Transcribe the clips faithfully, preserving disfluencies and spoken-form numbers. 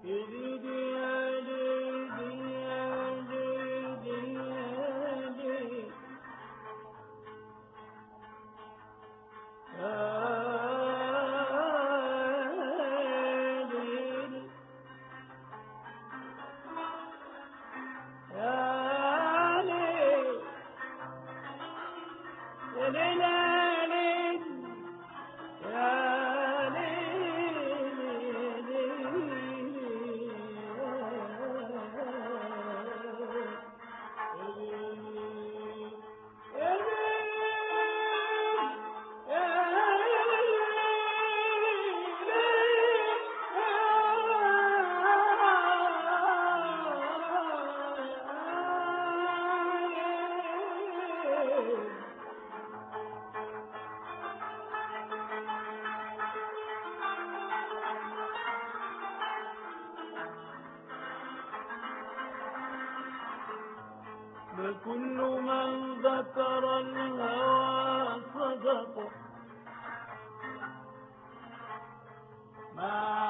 فكل من ذكر الهوى صدق ما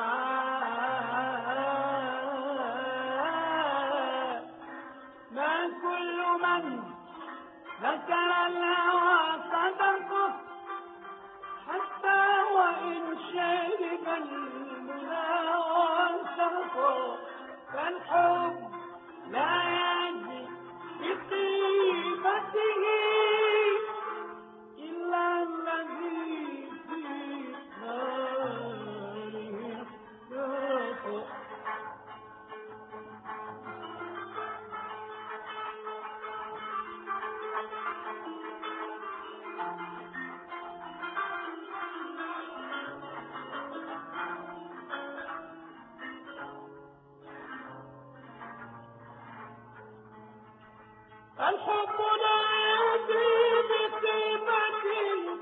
ما كل من ذكر الهوى صدق حتى وإن شرب المنى وسقى فالحب لا يجي بقيمته إلا الذي في ناره احترق. الحب لا يدري بقيمته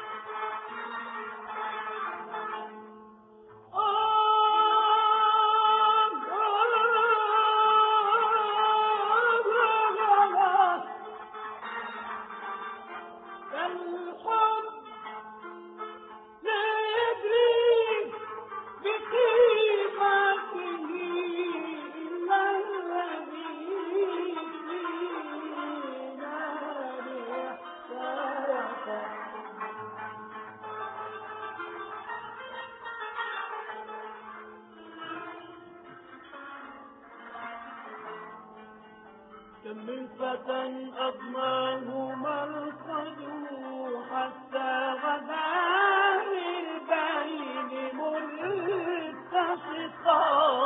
كم من فتى أضناه مرقد حتى غدا للبين ملتصقا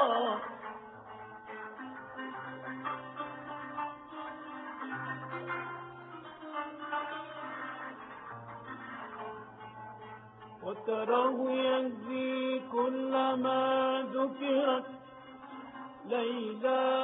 وتراه يجزي كل ما ذكرت ليلى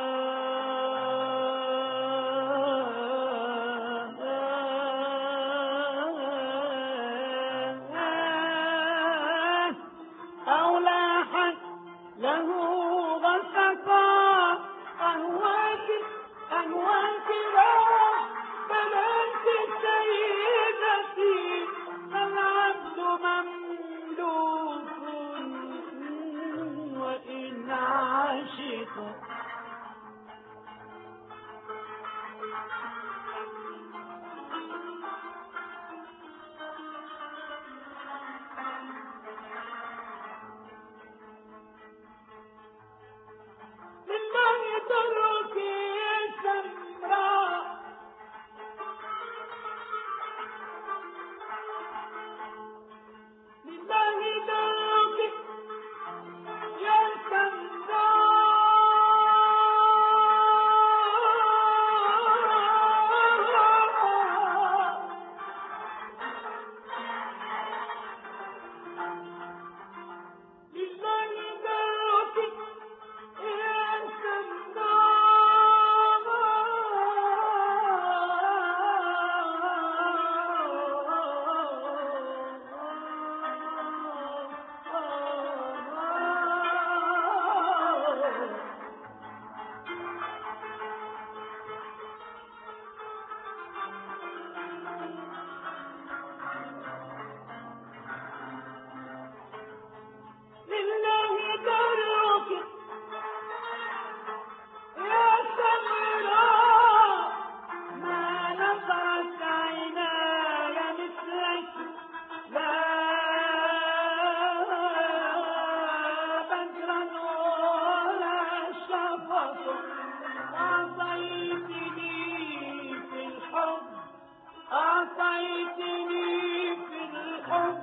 أو لاحت له غسقا أهواك أهواك لا فلنت سيدتي العبد مملوك وإن عاشق أعطيتني في الحب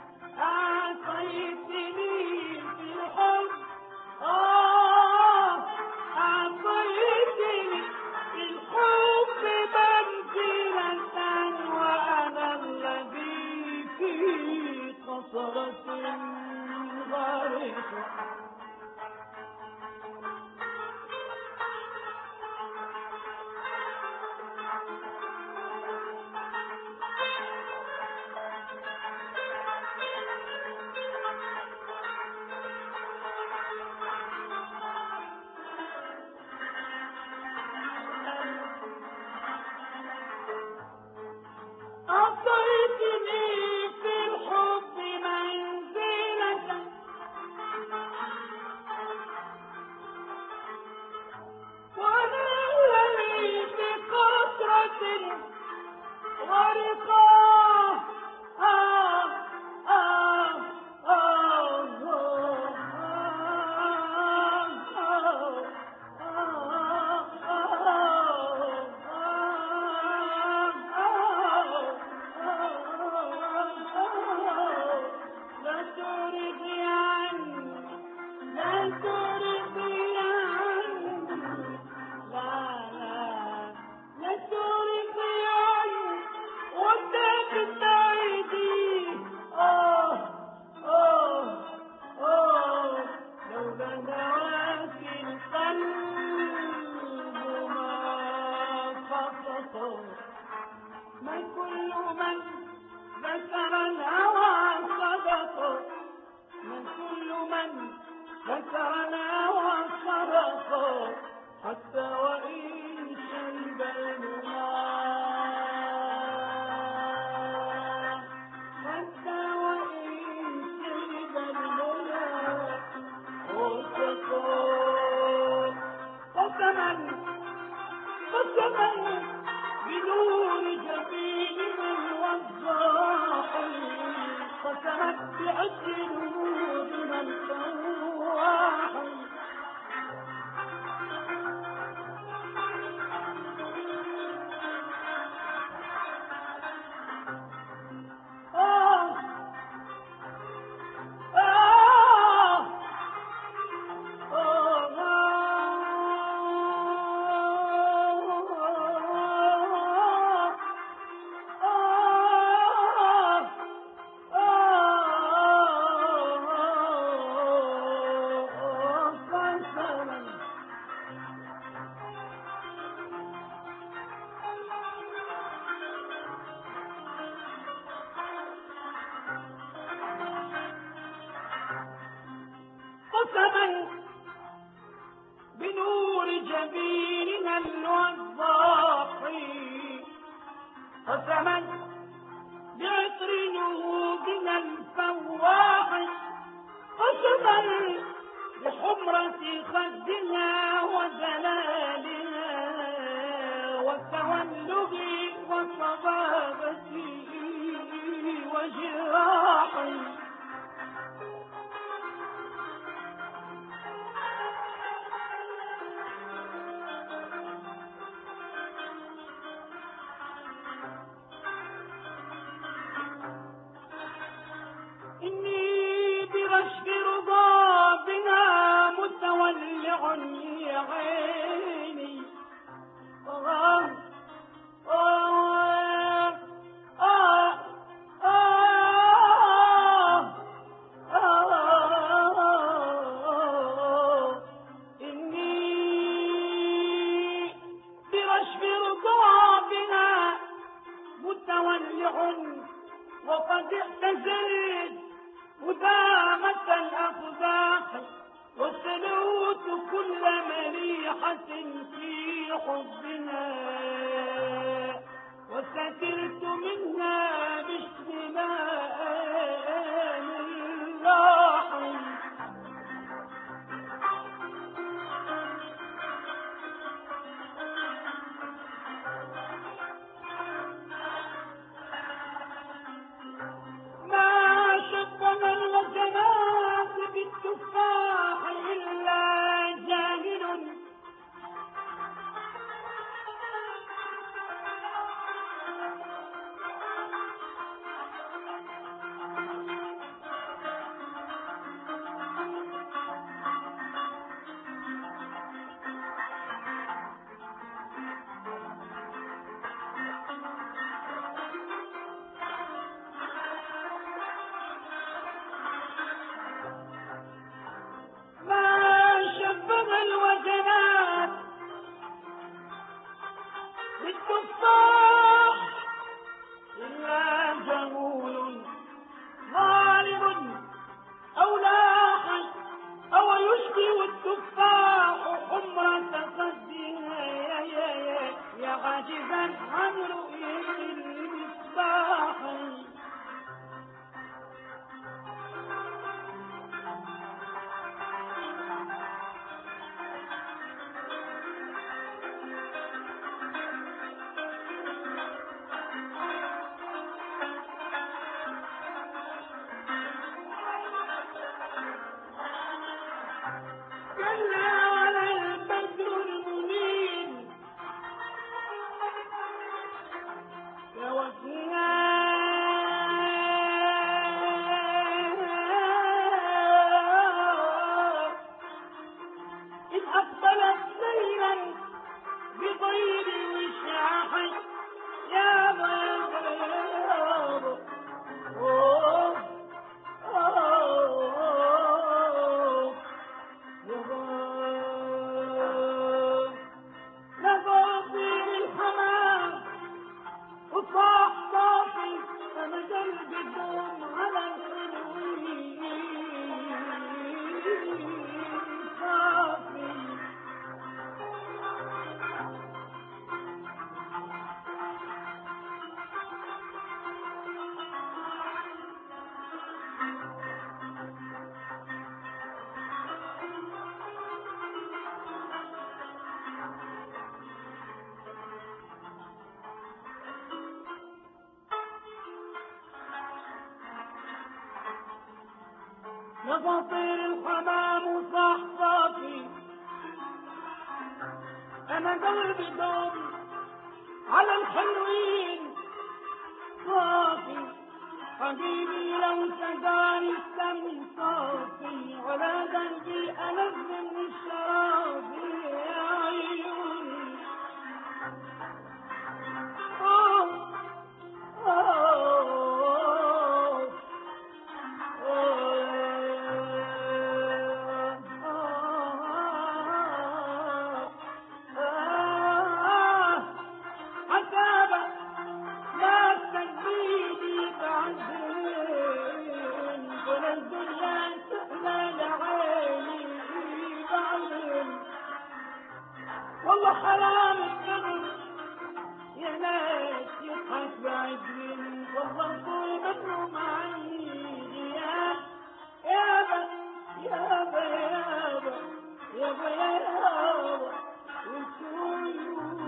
أعطيتني في الحب آه أعطيتني في الحب منزلة وأنا الذي في قصرة غارق أعطيتني في الحب منزلة وأنا الذي في قطرة غرقا آه آه آه لا ترضي عني لا ترضي عني لا لا لا ترضي عني وتبتعدي آه آه آه لولا دواك القلب ما خطط ما كل من ذكر الهوى صدق من كل من ذكر الهوى صدق حتى وإن شرب الماء حتى وإن شرب الماء وسقوا قسما قسما بنور جبيننا الوضاح قسمت بأجل نورنا الفواح آه آه قسما بنور جبيننا الوضاح قسما بعطر نهوضنا الفواح قسما بحمرة خدنا وجلالنا والتولد وصبابة وجراحي إني برشف رضا بنا متولع يا عيني آه آه آه آه آه إني برشف رضا بنا متولع وقد اعتزلت مدامة الأقداح وسلوت كل مليحة في حبنا وسكرت منا باسم ماء الراحي الوجنات بالتفاح إلا جاهل بالتفاح إلا جهول ظالم أو لاحا أو يشبه التفاح حمرة خدها يا يا يا يا عاجزا عن رؤية المصباح. كلا على البدر المنير يا وفيها إذ أقبلت ليلا بغير وشاح يا بياض أوه أوه لغافر الحمام وصاح صافي أنا قلبي دوم على الحلوين صافي. لغافر الحمام صاح صافي أنا قلبي دوم على الحلوين صافي. حبيبي لو سقاني السم صافي على قلبي ألذ من الشرابي يا عيوني. آه آه والله حرام الكذب يا ناس يضحك بعد مني والله طول منه معي يا يابا يابا يابا يابا يابا وانتو